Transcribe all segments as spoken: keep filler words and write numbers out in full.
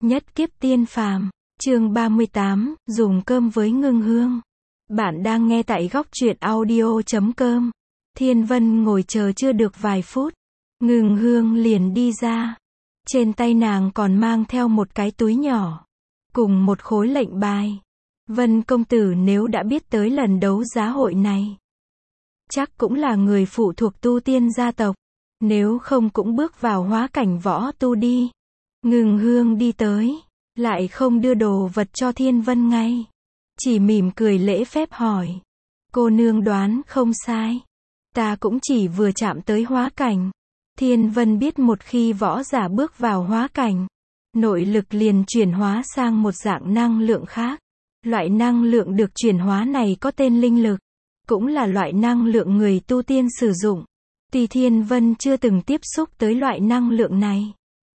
Nhất kiếp tiên phàm, chương ba mươi tám, dùng cơm với Ngưng Hương. Bạn đang nghe tại góc truyện audio chấm com. Thiên Vân ngồi chờ chưa được vài phút, Ngưng Hương liền đi ra. Trên tay nàng còn mang theo một cái túi nhỏ, cùng một khối lệnh bài. Vân công tử nếu đã biết tới lần đấu giá hội này, chắc cũng là người phụ thuộc tu tiên gia tộc, nếu không cũng bước vào hóa cảnh võ tu đi. Ngưng Hương đi tới, lại không đưa đồ vật cho Thiên Vân ngay, chỉ mỉm cười lễ phép hỏi. Cô nương đoán không sai, ta cũng chỉ vừa chạm tới hóa cảnh. Thiên Vân biết một khi võ giả bước vào hóa cảnh, nội lực liền chuyển hóa sang một dạng năng lượng khác. Loại năng lượng được chuyển hóa này có tên linh lực, cũng là loại năng lượng người tu tiên sử dụng. Tuy Thiên Vân chưa từng tiếp xúc tới loại năng lượng này,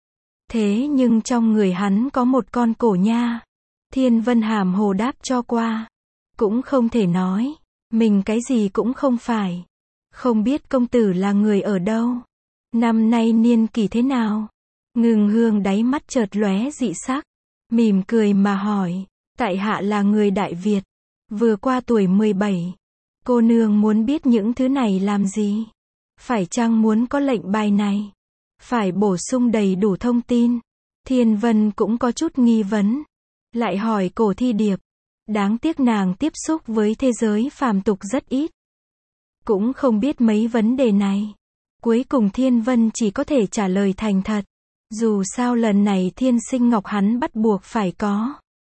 thế nhưng trong người hắn có một con cổ nha. Thiên Vân hàm hồ đáp cho qua, cũng không thể nói mình cái gì cũng không phải. Không biết công tử là người ở đâu, năm nay niên kỷ thế nào? Ngưng Hương đáy mắt chợt lóe dị sắc, mỉm cười mà hỏi. Tại hạ là người Đại Việt, vừa qua tuổi mười bảy. Cô nương muốn biết những thứ này làm gì? Phải chăng muốn có lệnh bài này? Phải bổ sung đầy đủ thông tin. Thiên Vân cũng có chút nghi vấn, lại hỏi Cổ Thi Điệp. Đáng tiếc nàng tiếp xúc với thế giới phàm tục rất ít, cũng không biết mấy vấn đề này. Cuối cùng Thiên Vân chỉ có thể trả lời thành thật. Dù sao lần này Thiên Sinh Ngọc hắn bắt buộc phải có.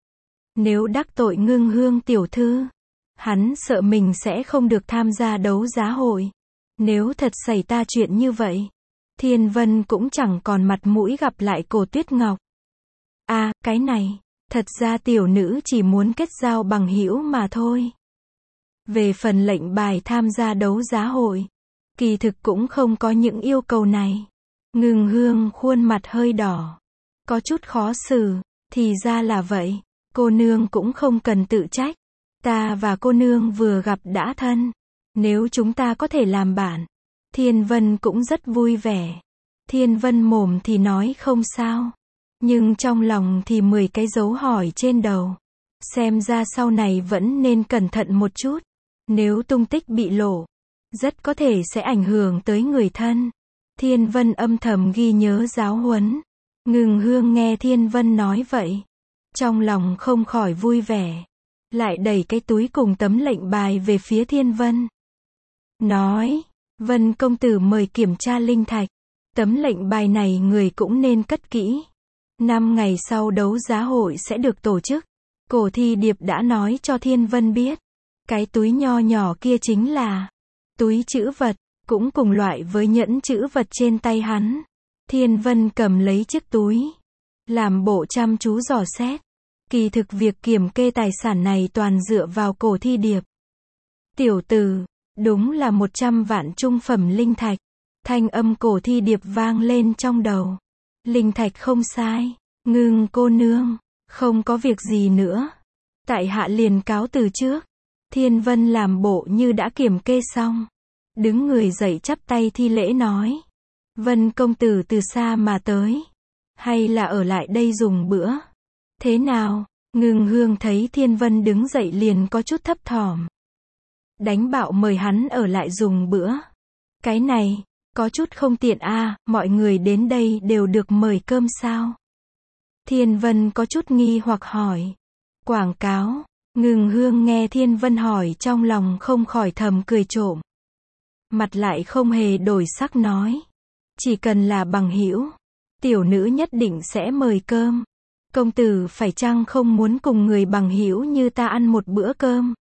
Nếu đắc tội Ngưng Hương tiểu thư, hắn sợ mình sẽ không được tham gia đấu giá hội. Nếu thật xảy ra chuyện như vậy, Thiên Vân cũng chẳng còn mặt mũi gặp lại Cổ Tuyết Ngọc. À, cái này, thật ra tiểu nữ chỉ muốn kết giao bằng hữu mà thôi. Về phần lệnh bài tham gia đấu giá hội, kỳ thực cũng không có những yêu cầu này. Ngưng Hương khuôn mặt hơi đỏ, có chút khó xử. Thì ra là vậy, cô nương cũng không cần tự trách. Ta và cô nương vừa gặp đã thân, nếu chúng ta có thể làm bạn, Thiên Vân cũng rất vui vẻ. Thiên Vân mồm thì nói không sao, nhưng trong lòng thì mười cái dấu hỏi trên đầu. Xem ra sau này vẫn nên cẩn thận một chút, nếu tung tích bị lộ, rất có thể sẽ ảnh hưởng tới người thân. Thiên Vân âm thầm ghi nhớ giáo huấn. Ngưng Hương nghe Thiên Vân nói vậy, trong lòng không khỏi vui vẻ, lại đẩy cái túi cùng tấm lệnh bài về phía Thiên Vân. Nói, Vân công tử mời kiểm tra linh thạch. Tấm lệnh bài này người cũng nên cất kỹ. Năm ngày sau đấu giá hội sẽ được tổ chức. Cổ Thi Điệp đã nói cho Thiên Vân biết, cái túi nho nhỏ kia chính là túi trữ vật, cũng cùng loại với nhẫn trữ vật trên tay hắn. Thiên Vân cầm lấy chiếc túi, làm bộ chăm chú dò xét. Kỳ thực việc kiểm kê tài sản này toàn dựa vào Cổ Thi Điệp. Tiểu tử, đúng là một trăm vạn trung phẩm linh thạch. Thanh âm Cổ Thi Điệp vang lên trong đầu. Linh thạch không sai, Ngưng cô nương, không có việc gì nữa, tại hạ liền cáo từ trước. Thiên Vân làm bộ như đã kiểm kê xong, đứng người dậy chắp tay thi lễ nói. Vân công tử từ xa mà tới, hay là ở lại đây dùng bữa? Thế nào? Ngưng Hương thấy Thiên Vân đứng dậy liền có chút thấp thỏm. Đánh bạo mời hắn ở lại dùng bữa. Cái này, có chút không tiện a, à, mọi người đến đây đều được mời cơm sao? Thiên Vân có chút nghi hoặc hỏi. Quảng cáo. Ngưng Hương nghe Thiên Vân hỏi trong lòng không khỏi thầm cười trộm. Mặt lại không hề đổi sắc nói. Chỉ cần là bằng hữu, tiểu nữ nhất định sẽ mời cơm. Công tử phải chăng không muốn cùng người bằng hữu như ta ăn một bữa cơm?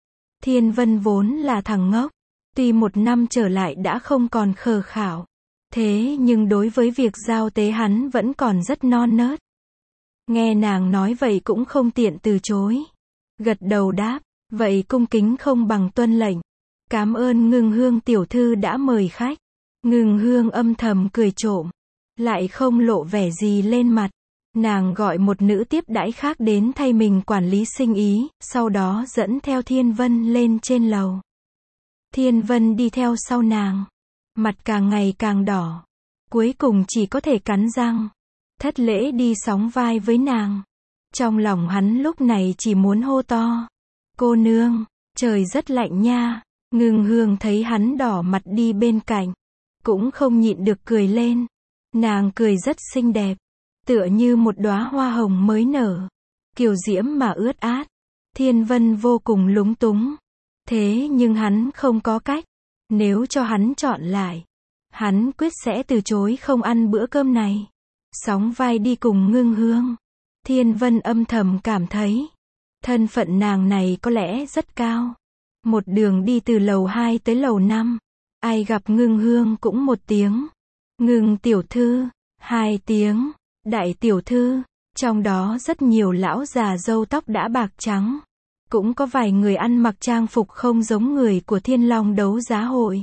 Thiên Vân vốn là thằng ngốc, tuy một năm trở lại đã không còn khờ khảo, thế nhưng đối với việc giao tế hắn vẫn còn rất non nớt. Nghe nàng nói vậy cũng không tiện từ chối, gật đầu đáp, vậy cung kính không bằng tuân lệnh. Cảm ơn Ngưng Hương tiểu thư đã mời khách. Ngưng Hương âm thầm cười trộm, lại không lộ vẻ gì lên mặt. Nàng gọi một nữ tiếp đãi khác đến thay mình quản lý sinh ý, sau đó dẫn theo Thiên Vân lên trên lầu. Thiên Vân đi theo sau nàng, mặt càng ngày càng đỏ, cuối cùng chỉ có thể cắn răng, thất lễ đi sóng vai với nàng. Trong lòng hắn lúc này chỉ muốn hô to. Cô nương, trời rất lạnh nha. Ngưng hương thấy hắn đỏ mặt đi bên cạnh. Cũng không nhịn được cười lên. Nàng cười rất xinh đẹp. Tựa như một đóa hoa hồng mới nở. Kiều diễm mà ướt át. Thiên Vân vô cùng lúng túng. Thế nhưng hắn không có cách. Nếu cho hắn chọn lại, hắn quyết sẽ từ chối không ăn bữa cơm này. Sóng vai đi cùng Ngưng hương. Thiên Vân âm thầm cảm thấy, thân phận nàng này có lẽ rất cao. Một đường đi từ lầu hai tới lầu năm. Ai gặp Ngưng hương cũng một tiếng. Ngưng tiểu thư, hai tiếng, đại tiểu thư. Trong đó rất nhiều lão già râu tóc đã bạc trắng. Cũng có vài người ăn mặc trang phục không giống người của Thiên Long đấu giá hội.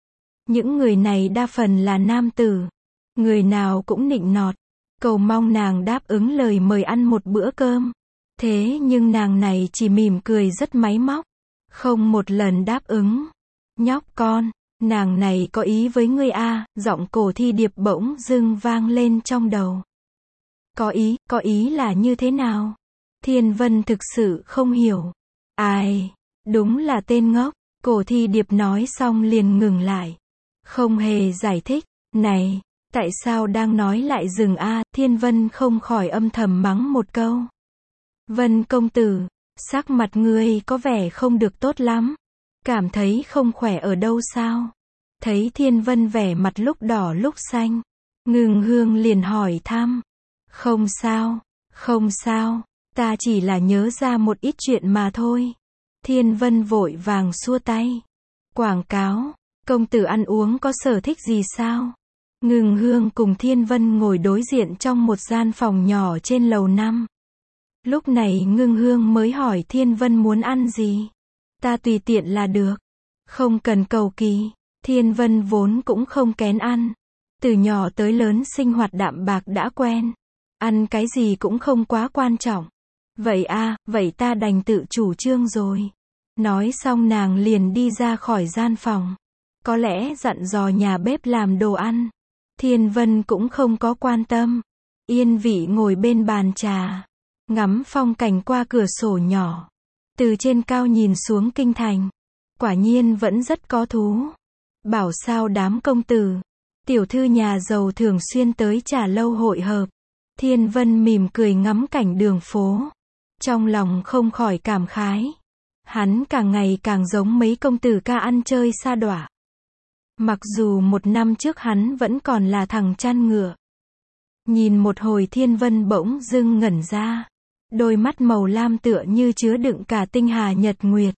Những người này đa phần là nam tử. Người nào cũng nịnh nọt, cầu mong nàng đáp ứng lời mời ăn một bữa cơm. Thế nhưng nàng này chỉ mỉm cười rất máy móc. Không một lần đáp ứng. Nhóc con, nàng này có ý với ngươi a, giọng Cổ Thi Điệp bỗng dưng vang lên trong đầu. Có ý, có ý là như thế nào? Thiên Vân thực sự không hiểu. Ai, đúng là tên ngốc. Cổ Thi Điệp nói xong liền ngừng lại. Không hề giải thích. Này, tại sao đang nói lại dừng a? Thiên Vân không khỏi âm thầm mắng một câu. Vân công tử, sắc mặt ngươi có vẻ không được tốt lắm. Cảm thấy không khỏe ở đâu sao? Thấy Thiên Vân vẻ mặt lúc đỏ lúc xanh. Ngưng hương liền hỏi thăm. Không sao, không sao. Ta chỉ là nhớ ra một ít chuyện mà thôi. Thiên Vân vội vàng xua tay. Quảng cáo, công tử ăn uống có sở thích gì sao? Ngưng hương cùng Thiên Vân ngồi đối diện trong một gian phòng nhỏ trên lầu năm. Lúc này Ngưng hương mới hỏi Thiên Vân muốn ăn gì. Ta tùy tiện là được. Không cần cầu kỳ. Thiên Vân vốn cũng không kén ăn. Từ nhỏ tới lớn sinh hoạt đạm bạc đã quen. Ăn cái gì cũng không quá quan trọng. Vậy a, vậy ta đành tự chủ trương rồi. Nói xong nàng liền đi ra khỏi gian phòng. Có lẽ dặn dò nhà bếp làm đồ ăn. Thiên Vân cũng không có quan tâm. Yên vị ngồi bên bàn trà. Ngắm phong cảnh qua cửa sổ nhỏ. Từ trên cao nhìn xuống kinh thành. Quả nhiên vẫn rất có thú. Bảo sao đám công tử, tiểu thư nhà giàu thường xuyên tới trà lâu hội hợp. Thiên Vân mỉm cười ngắm cảnh đường phố. Trong lòng không khỏi cảm khái. Hắn càng ngày càng giống mấy công tử ca ăn chơi sa đọa. Mặc dù một năm trước hắn vẫn còn là thằng chăn ngựa. Nhìn một hồi Thiên Vân bỗng dưng ngẩn ra. Đôi mắt màu lam tựa như chứa đựng cả tinh hà nhật nguyệt.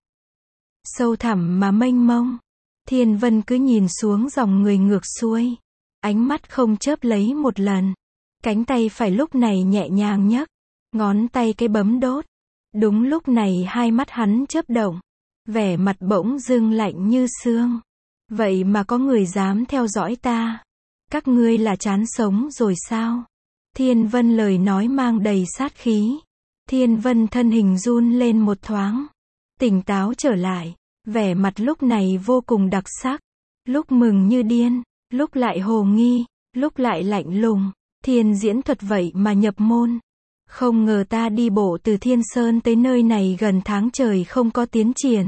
Sâu thẳm mà mênh mông. Thiên Vân cứ nhìn xuống dòng người ngược xuôi. Ánh mắt không chớp lấy một lần. Cánh tay phải lúc này nhẹ nhàng nhấc. Ngón tay cái bấm đốt. Đúng lúc này hai mắt hắn chớp động. Vẻ mặt bỗng dưng lạnh như xương. Vậy mà có người dám theo dõi ta. Các ngươi là chán sống rồi sao? Thiên Vân lời nói mang đầy sát khí. Thiên Vân thân hình run lên một thoáng. Tỉnh táo trở lại. Vẻ mặt lúc này vô cùng đặc sắc. Lúc mừng như điên. Lúc lại hồ nghi. Lúc lại lạnh lùng. Thiên diễn thuật vậy mà nhập môn. Không ngờ ta đi bộ từ Thiên Sơn tới nơi này gần tháng trời không có tiến triển.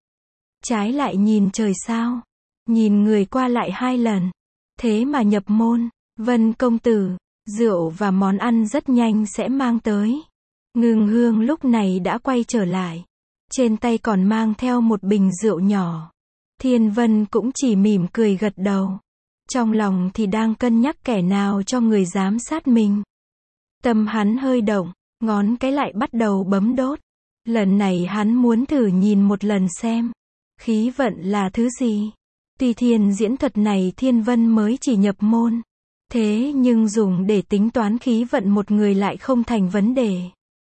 Trái lại nhìn trời sao. Nhìn người qua lại hai lần. Thế mà nhập môn. Vân công tử, rượu và món ăn rất nhanh sẽ mang tới. Ngưng hương lúc này đã quay trở lại. Trên tay còn mang theo một bình rượu nhỏ. Thiên Vân cũng chỉ mỉm cười gật đầu. Trong lòng thì đang cân nhắc kẻ nào cho người giám sát mình. Tâm hắn hơi động, ngón cái lại bắt đầu bấm đốt. Lần này hắn muốn thử nhìn một lần xem. Khí vận là thứ gì? Tuy thiên diễn thuật này Thiên Vân mới chỉ nhập môn. Thế nhưng dùng để tính toán khí vận một người lại không thành vấn đề.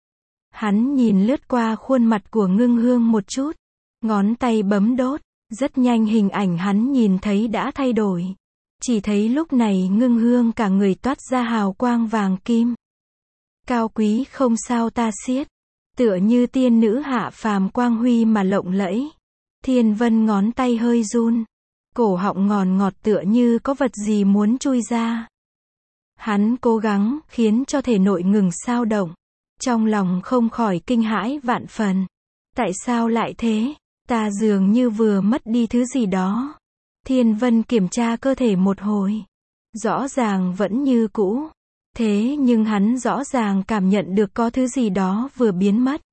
Hắn nhìn lướt qua khuôn mặt của Ngưng hương một chút. Ngón tay bấm đốt. Rất nhanh hình ảnh hắn nhìn thấy đã thay đổi. Chỉ thấy lúc này Ngưng hương cả người toát ra hào quang vàng kim. Cao quý không sao ta xiết. Tựa như tiên nữ hạ phàm quang huy mà lộng lẫy. Thiên Vân ngón tay hơi run. Cổ họng ngòn ngọt tựa như có vật gì muốn chui ra. Hắn cố gắng, khiến cho thể nội ngừng xao động. Trong lòng không khỏi kinh hãi vạn phần. Tại sao lại thế? Ta dường như vừa mất đi thứ gì đó. Thiên Vân kiểm tra cơ thể một hồi. Rõ ràng vẫn như cũ. Thế nhưng hắn rõ ràng cảm nhận được có thứ gì đó vừa biến mất.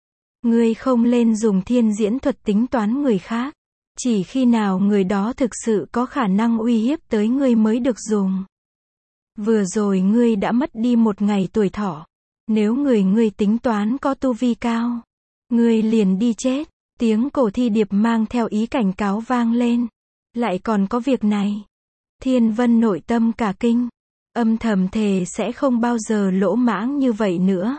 Ngươi không lên dùng thiên diễn thuật tính toán người khác. Chỉ khi nào người đó thực sự có khả năng uy hiếp tới ngươi mới được dùng. Vừa rồi ngươi đã mất đi một ngày tuổi thọ. Nếu người ngươi tính toán có tu vi cao, ngươi liền đi chết. Tiếng Cổ Thi Điệp mang theo ý cảnh cáo vang lên. Lại còn có việc này. Thiên Vân nội tâm cả kinh. Âm thầm thề sẽ không bao giờ lỗ mãng như vậy nữa.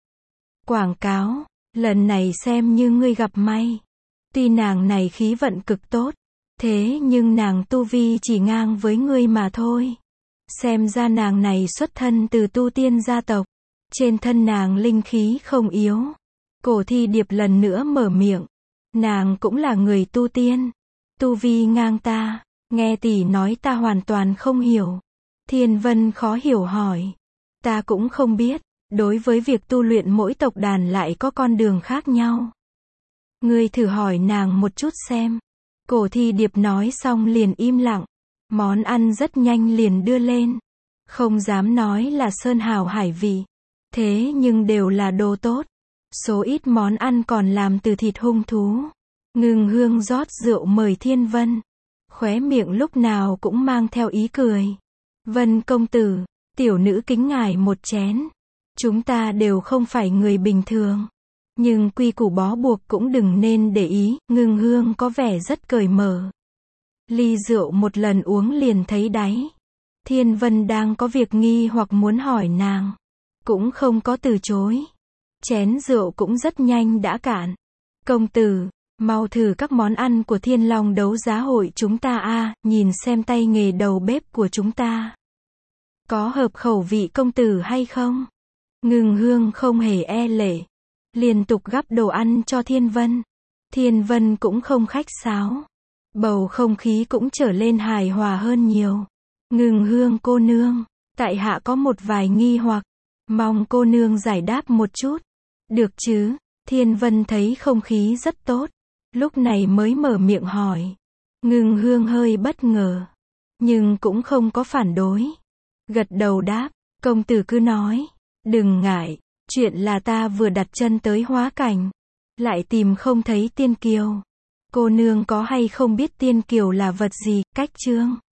Quảng cáo, lần này xem như ngươi gặp may. Tuy nàng này khí vận cực tốt, thế nhưng nàng tu vi chỉ ngang với ngươi mà thôi. Xem ra nàng này xuất thân từ tu tiên gia tộc. Trên thân nàng linh khí không yếu. Cổ Thi Điệp lần nữa mở miệng. Nàng cũng là người tu tiên. Tu vi ngang ta. Nghe tỷ nói ta hoàn toàn không hiểu. Thiên Vân khó hiểu hỏi. Ta cũng không biết. Đối với việc tu luyện mỗi tộc đàn lại có con đường khác nhau. Ngươi thử hỏi nàng một chút xem. Cổ Thi Điệp nói xong liền im lặng. Món ăn rất nhanh liền đưa lên. Không dám nói là sơn hào hải vị. Thế nhưng đều là đồ tốt. Số ít món ăn còn làm từ thịt hung thú. Ngưng Hương rót rượu mời Thiên Vân. Khóe miệng lúc nào cũng mang theo ý cười. Vân công tử, tiểu nữ kính ngài một chén. Chúng ta đều không phải người bình thường. Nhưng quy củ bó buộc cũng đừng nên để ý. Ngưng Hương có vẻ rất cởi mở. Ly rượu một lần uống liền thấy đáy. Thiên Vân đang có việc nghi hoặc muốn hỏi nàng. Cũng không có từ chối. Chén rượu cũng rất nhanh đã cạn. Công tử, mau thử các món ăn của Thiên Long đấu giá hội chúng ta a, nhìn xem tay nghề đầu bếp của chúng ta. Có hợp khẩu vị công tử hay không? Ngưng Hương không hề e lệ. Liên tục gắp đồ ăn cho Thiên Vân. Thiên Vân cũng không khách sáo. Bầu không khí cũng trở lên hài hòa hơn nhiều. Ngưng Hương cô nương, tại hạ có một vài nghi hoặc. Mong cô nương giải đáp một chút. Được chứ? Thiên Vân thấy không khí rất tốt. Lúc này mới mở miệng hỏi. Ngưng Hương hơi bất ngờ. Nhưng cũng không có phản đối. Gật đầu đáp. Công tử cứ nói. Đừng ngại. Chuyện là ta vừa đặt chân tới Hóa Cảnh. Lại tìm không thấy Tiên Kiều. Cô nương có hay không biết Tiên Kiều là vật gì? Cách chương.